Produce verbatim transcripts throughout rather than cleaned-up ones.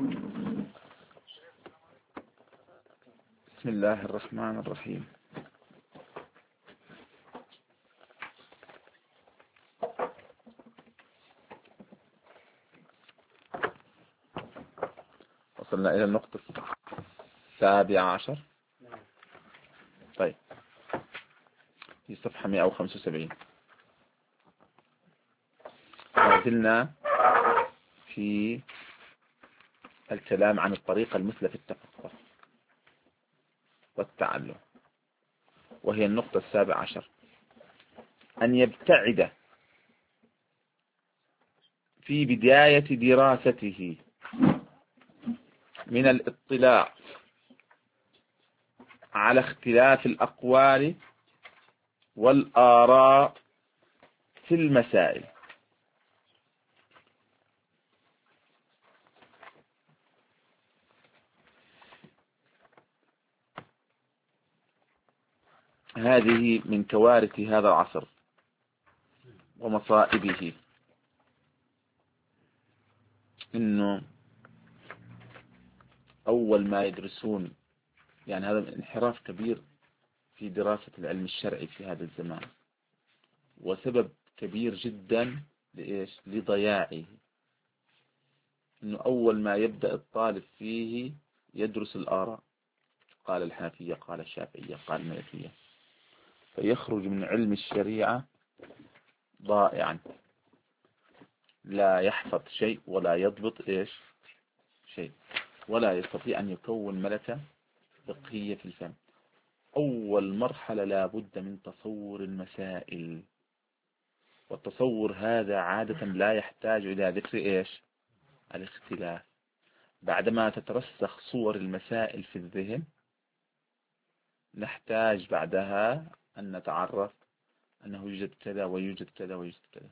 بسم الله الرحمن الرحيم. وصلنا إلى النقطة السابعة عشر. طيب، في صفحة مئة وخمسة وسبعين ما زلنا في الكلام عن الطريقة المثلى في التفقه والتعلم، وهي النقطة السابعة عشر: أن يبتعد في بداية دراسته من الاطلاع على اختلاف الأقوال والآراء في المسائل، هذه من كوارث هذا العصر ومصائبه، إنه أول ما يدرسون، يعني هذا انحراف كبير في دراسة العلم الشرعي في هذا الزمان، وسبب كبير جدا لإيش؟ لضياعه. إنه أول ما يبدأ الطالب فيه يدرس الآراء، قال الحنفية، قال الشافعية، قال المالكية، فيخرج من علم الشريعة ضائعا، لا يحفظ شيء ولا يضبط إيش شيء، ولا يستطيع أن يكون ملكة فقهية في الفهم. أول مرحلة لا بد من تصور المسائل، والتصور هذا عادة لا يحتاج إلى ذكر إيش؟ الاختلاف. بعدما تترسخ صور المسائل في الذهن، نحتاج بعدها أن نتعرف أنه يوجد كذا ويوجد كذا ويوجد كذا،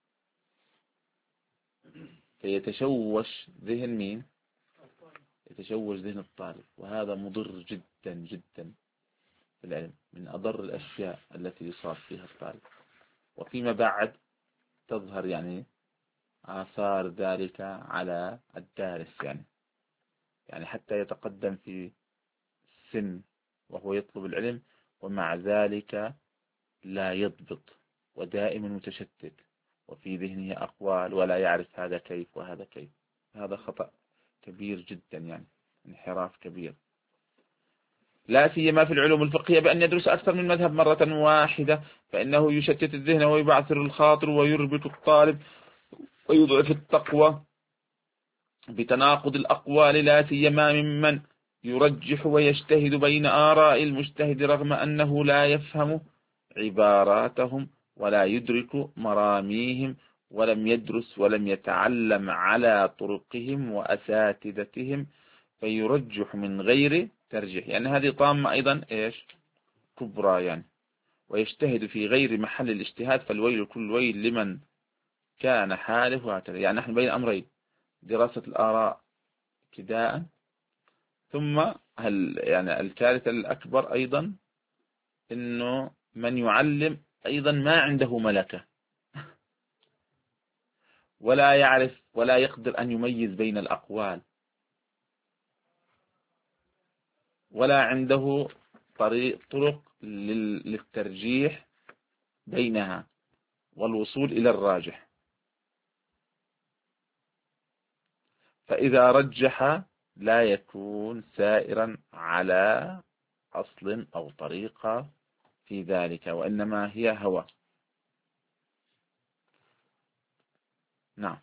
فيتشوش ذهن مين؟ يتشوش ذهن الطالب، وهذا مضر جدا جدا في العلم، من أضر الأشياء التي يصاب فيها الطالب. وفيما بعد تظهر يعني آثار ذلك على الدارس، يعني يعني حتى يتقدم في السن وهو يطلب العلم، ومع ذلك لا يضبط، ودائما متشتت، وفي ذهنه أقوال ولا يعرف هذا كيف وهذا كيف. هذا خطأ كبير جدا، يعني انحراف كبير، لا سيما في العلوم الفقهية، بأن يدرس أكثر من مذهب مرة واحدة، فإنه يشتت الذهن ويبعثر الخاطر ويربط الطالب ويضعف التقوى بتناقض الأقوال، لا سيما ممن يرجح ويجتهد بين آراء المجتهد رغم أنه لا يفهم عباراتهم ولا يدرك مراميهم، ولم يدرس ولم يتعلم على طرقهم وأساتذتهم، فيرجح من غير ترجيح. يعني هذه طامة أيضا إيش؟ كبرى يعني. ويجتهد في غير محل الاجتهاد، فالويل كل ويل لمن كان حالف وهكذا. يعني نحن بين أمرين: دراسة الآراء ابتداء، ثم هل يعني الكارثة الأكبر أيضا إنه من يعلم أيضا ما عنده ملكة، ولا يعرف ولا يقدر أن يميز بين الأقوال، ولا عنده طريق طرق للترجيح بينها والوصول إلى الراجح. فإذا رجح لا يكون سائرا على أصل أو طريقة في ذلك، وإنما هي هوى. نعم،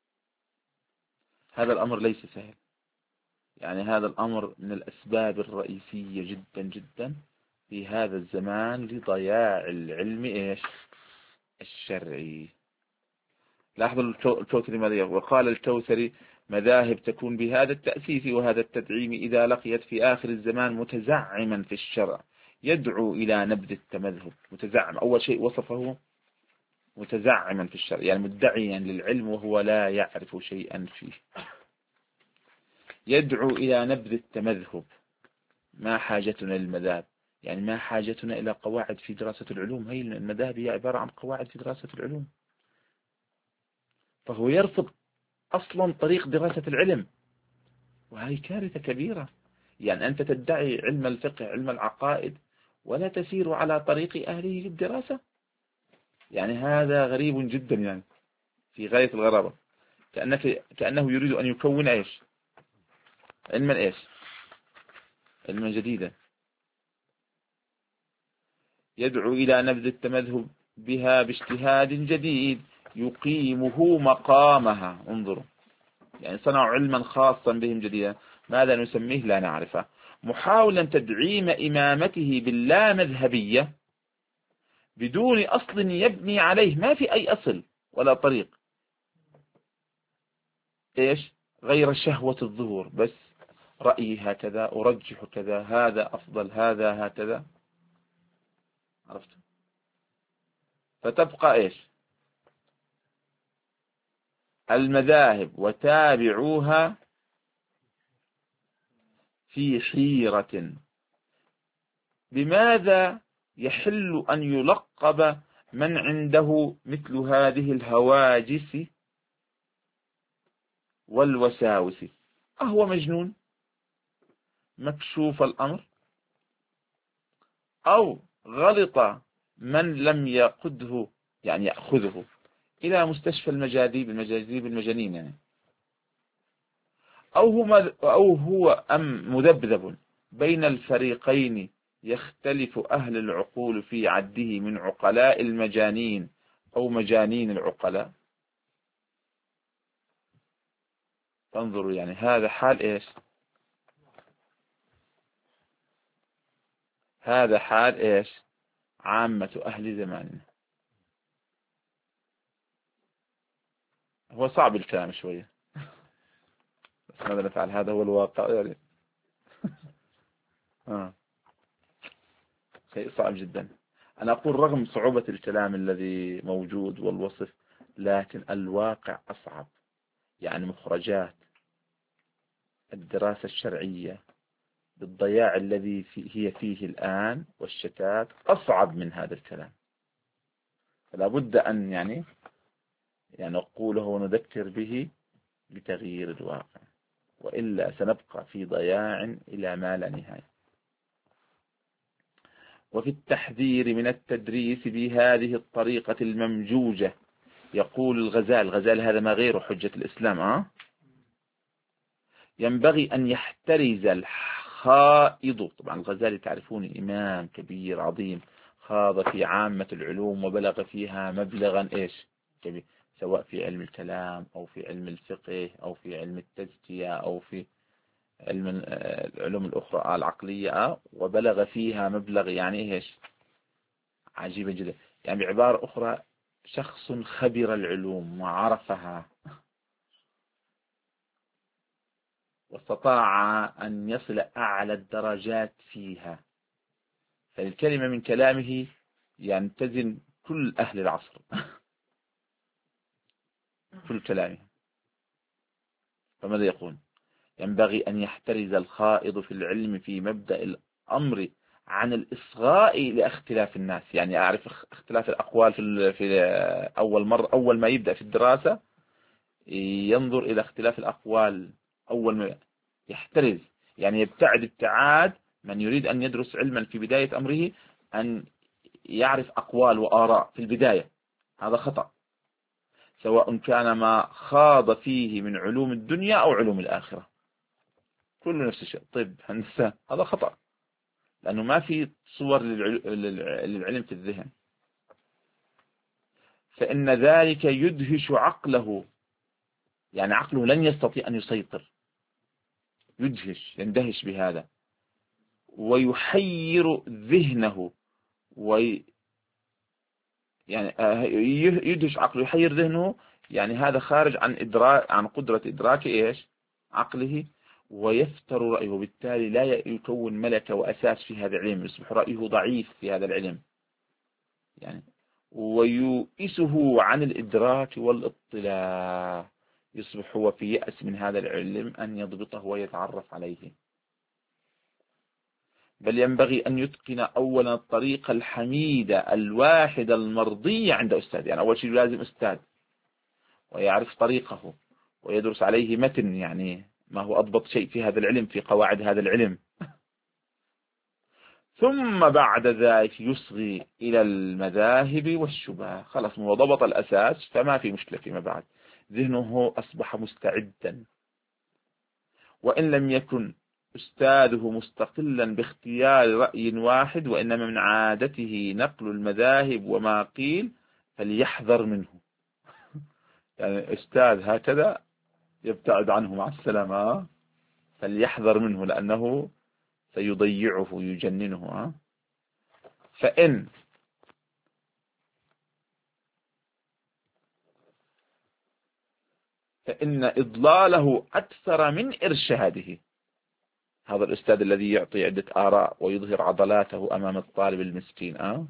هذا الأمر ليس سهل، يعني هذا الأمر من الأسباب الرئيسية جدا جدا في هذا الزمان لضياع العلم إيش؟ الشرعي. لاحظوا الكوثري ماذا يقول؟ وقال الكوثري: مذاهب تكون بهذا التأسيس وهذا التدعيم إذا لقيت في آخر الزمان متزعما في الشرع يدعو إلى نبذ التمذهب. متزعم، أول شيء وصفه متزعما في الشرع، يعني مدعيا للعلم وهو لا يعرف شيئا فيه، يدعو إلى نبذ التمذهب. ما حاجتنا للمذاهب؟ يعني ما حاجتنا إلى قواعد في دراسة العلوم؟ هي المذاهب هي عبارة عن قواعد في دراسة العلوم. فهو يرفض أصلا طريق دراسة العلم، وهي كارثة كبيرة. يعني أنت تدعي علم الفقه، علم العقائد، ولا تسير على طريق أهله في الدراسة. يعني هذا غريب جدا، يعني في غاية الغرابة. كأنك كأنه يريد أن يكون إيش؟ علما إيش؟ علما جديدا، يدعو إلى نبذ التمذهب بها باجتهاد جديد يقيمه مقامها. انظروا، يعني صنعوا علما خاصا بهم جديدا، ماذا نسميه لا نعرفه، محاولا تدعيم إمامته باللامذهبية بدون أصل يبني عليه، ما في أي أصل ولا طريق، إيش غير شهوة الظهور بس، رأيي هكذا، أرجح كذا، هذا أفضل، هذا هكذا. عرفت؟ فتبقى إيش المذاهب وتابعوها في حيرة. بماذا يحل أن يلقب من عنده مثل هذه الهواجس والوساوس؟ أهو مجنون مكشوف الأمر، أو غلط من لم يقده، يعني يأخذه إلى مستشفى المجاذيب المجاذيب المجانين، يعني أو هو أو هو أم مذبذب بين الفريقين، يختلف أهل العقول في عده من عقلاء المجانين أو مجانين العقلاء. انظروا، يعني هذا حال إيش؟ هذا حال إيش؟ عامة أهل زماننا. هو صعب الكلام شوية، بس ماذا نفعل، هذا هو الواقع يعني. آه. شيء صعب جدا. أنا أقول رغم صعوبة الكلام الذي موجود والوصف، لكن الواقع أصعب. يعني مخرجات الدراسة الشرعية بالضياع الذي في هي فيه الآن والشتات أصعب من هذا الكلام. فلا بد أن يعني يعني نقوله ونذكر به لتغيير الواقع، وإلا سنبقى في ضياع إلى ما لا نهاية. وفي التحذير من التدريس بهذه الطريقة الممجوجة، يقول الغزال، الغزال هذا ما غيره حجة الإسلام، أه؟ ينبغي أن يحترز الخائض. طبعا الغزالي تعرفون إمام كبير عظيم، خاض في عامة العلوم وبلغ فيها مبلغا إيش كبير، سواء في علم الكلام أو في علم الفقه أو في علم التزكية أو في علم العلوم الأخرى العقلية، وبلغ فيها مبلغ يعني إيش عجيبة جدا. يعني بعبارة أخرى، شخص خبر العلوم وعرفها واستطاع أن يصل أعلى الدرجات فيها. فالكلمة من كلامه ينتزن كل أهل العصر كل كلامه. فماذا يقول؟ ينبغي أن يحترز الخائض في العلم في مبدأ الأمر عن الإصغاء لاختلاف الناس. يعني أعرف اختلاف الأقوال في في أول مرة، أول ما يبدأ في الدراسة ينظر إلى اختلاف الأقوال، أول ما يحترز يعني يبتعد ابتعاد من يريد أن يدرس علما في بداية أمره، أن يعرف أقوال وآراء في البداية. هذا خطأ، سواء كان ما خاض فيه من علوم الدنيا أو علوم الآخرة، كله نفس الشيء، طب هندسة، هذا خطأ، لأنه ما في صور للعلم في الذهن. فإن ذلك يدهش عقله، يعني عقله لن يستطيع أن يسيطر، يدهش يندهش بهذا، ويحير ذهنه، وي يعني يدهش عقله يحير ذهنه، يعني هذا خارج عن إدراك، عن قدرة إدراك إيش عقله، ويفتر رأيه، وبالتالي لا يكون ملكة وأساس في هذا العلم، يصبح رأيه ضعيف في هذا العلم يعني، ويؤسه عن الإدراك والاطلاع، يصبح هو في يأس من هذا العلم أن يضبطه ويتعرف عليه. بل ينبغي أن يتقن أولا الطريقة الحميدة الواحدة المرضية عند أستاذ. يعني أول شيء لازم أستاذ ويعرف طريقه ويدرس عليه متن، يعني ما هو أضبط شيء في هذا العلم، في قواعد هذا العلم. ثم بعد ذلك يصغي إلى المذاهب والشبهة. خلاص هو ضبط الأساس، فما في مشكلة فيما بعد، ذهنه أصبح مستعدا. وإن لم يكن أستاذه مستقلا باختيار رأي واحد، وإنما من عادته نقل المذاهب وما قيل، فليحذر منه. يعني أستاذ هكذا يبتعد عنه مع السلامة، فليحذر منه لأنه سيضيعه يجننه. فإن فإن إضلاله أكثر من إرشاده. هذا الأستاذ الذي يعطي عدة آراء ويظهر عضلاته أمام الطالب المسكين أه؟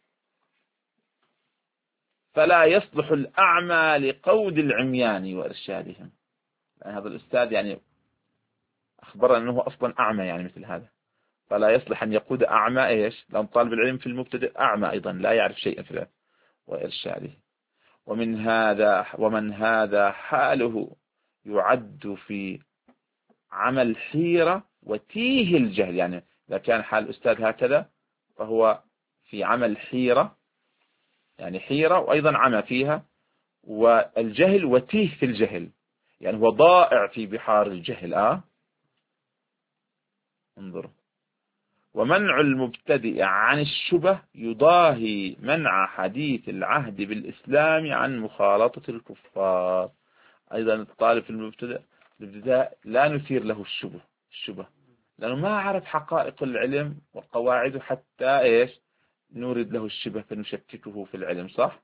فلا يصلح الأعمى لقود العميان وإرشادهم. يعني هذا الأستاذ يعني أخبرنا أنه أصلا أعمى، يعني مثل هذا، فلا يصلح أن يقود أعمى إيش، لأن طالب العلم في المبتدئ أعمى أيضا لا يعرف شيئا في ذلك وإرشاده. ومن هذا ومن هذا حاله يعد في عمل حيرة وتيه الجهل. يعني إذا كان حال الأستاذ هكذا فهو في عمل حيرة، يعني حيرة وأيضا عمى فيها، والجهل وتيه في الجهل، يعني هو ضائع في بحار الجهل آه انظروا. ومنع المبتدئ عن الشبه يضاهي منع حديث العهد بالإسلام عن مخالطة الكفار. أيضا الطالب المبتدئ الابتداء لا نثير له الشبه الشبه لأنه ما عرف حقائق العلم وقواعده، حتى إيش نورد له الشبه فنشككه في العلم، صح.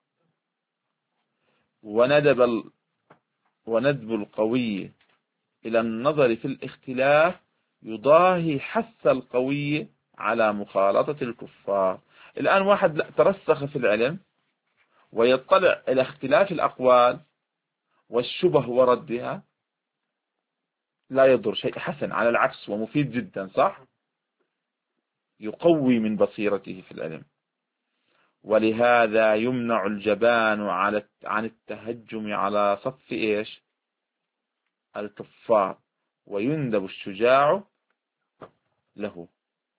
وندب ال... وندب القوي إلى النظر في الاختلاف يضاهي حث القوي على مخالطة الكفار. الآن واحد ترسخ في العلم ويطلع إلى اختلاف الأقوال والشبه وردها، لا يضر شيء، حسن، على العكس ومفيد جدا، صح، يقوي من بصيرته في العلم. ولهذا يمنع الجبان على عن التهجم على صف إيش الكفار، ويندب الشجاع له.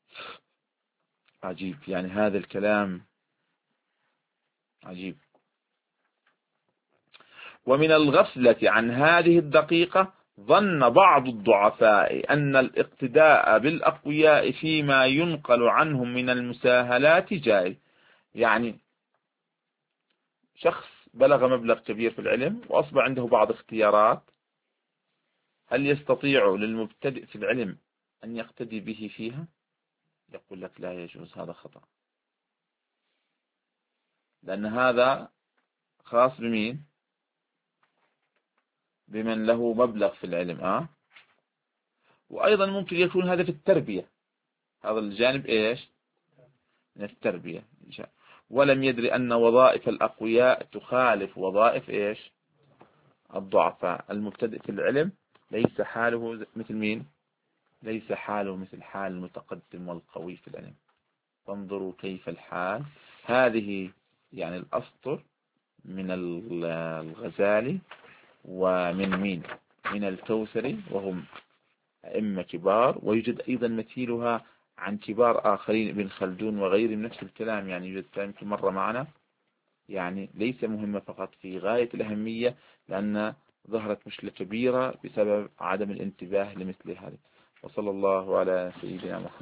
عجيب، يعني هذا الكلام عجيب. ومن الغفلة عن هذه الدقيقة ظن بعض الضعفاء أن الاقتداء بالأقوياء فيما ينقل عنهم من المساهلات جائز. يعني شخص بلغ مبلغ كبير في العلم وأصبح عنده بعض اختيارات، هل يستطيع للمبتدئ في العلم أن يقتدي به فيها؟ يقول لك لا يجوز، هذا خطأ، لأن هذا خاص بمين؟ بمن له مبلغ في العلم آه وأيضا ممكن يكون هذا في التربية، هذا الجانب إيش من التربية، ولم يدري أن وظائف الأقوياء تخالف وظائف إيش الضعفاء. المبتدئ في العلم ليس حاله مثل مين؟ ليس حاله مثل حال المتقدم والقوي في العلم. فانظروا كيف الحال. هذه يعني الأسطر من الغزالي ومن مين؟ من الكوثري، وهم أئمة كبار. ويوجد أيضا مثيلها عن كبار آخرين، ابن خلدون وغيرهم نفس الكلام، يعني يوجد يمكن مرة معنا، يعني ليس مهمة فقط، في غاية الأهمية، لأن ظهرت مشكلة كبيرة بسبب عدم الانتباه لمثل هذا. وصلى الله على سيدنا محمد.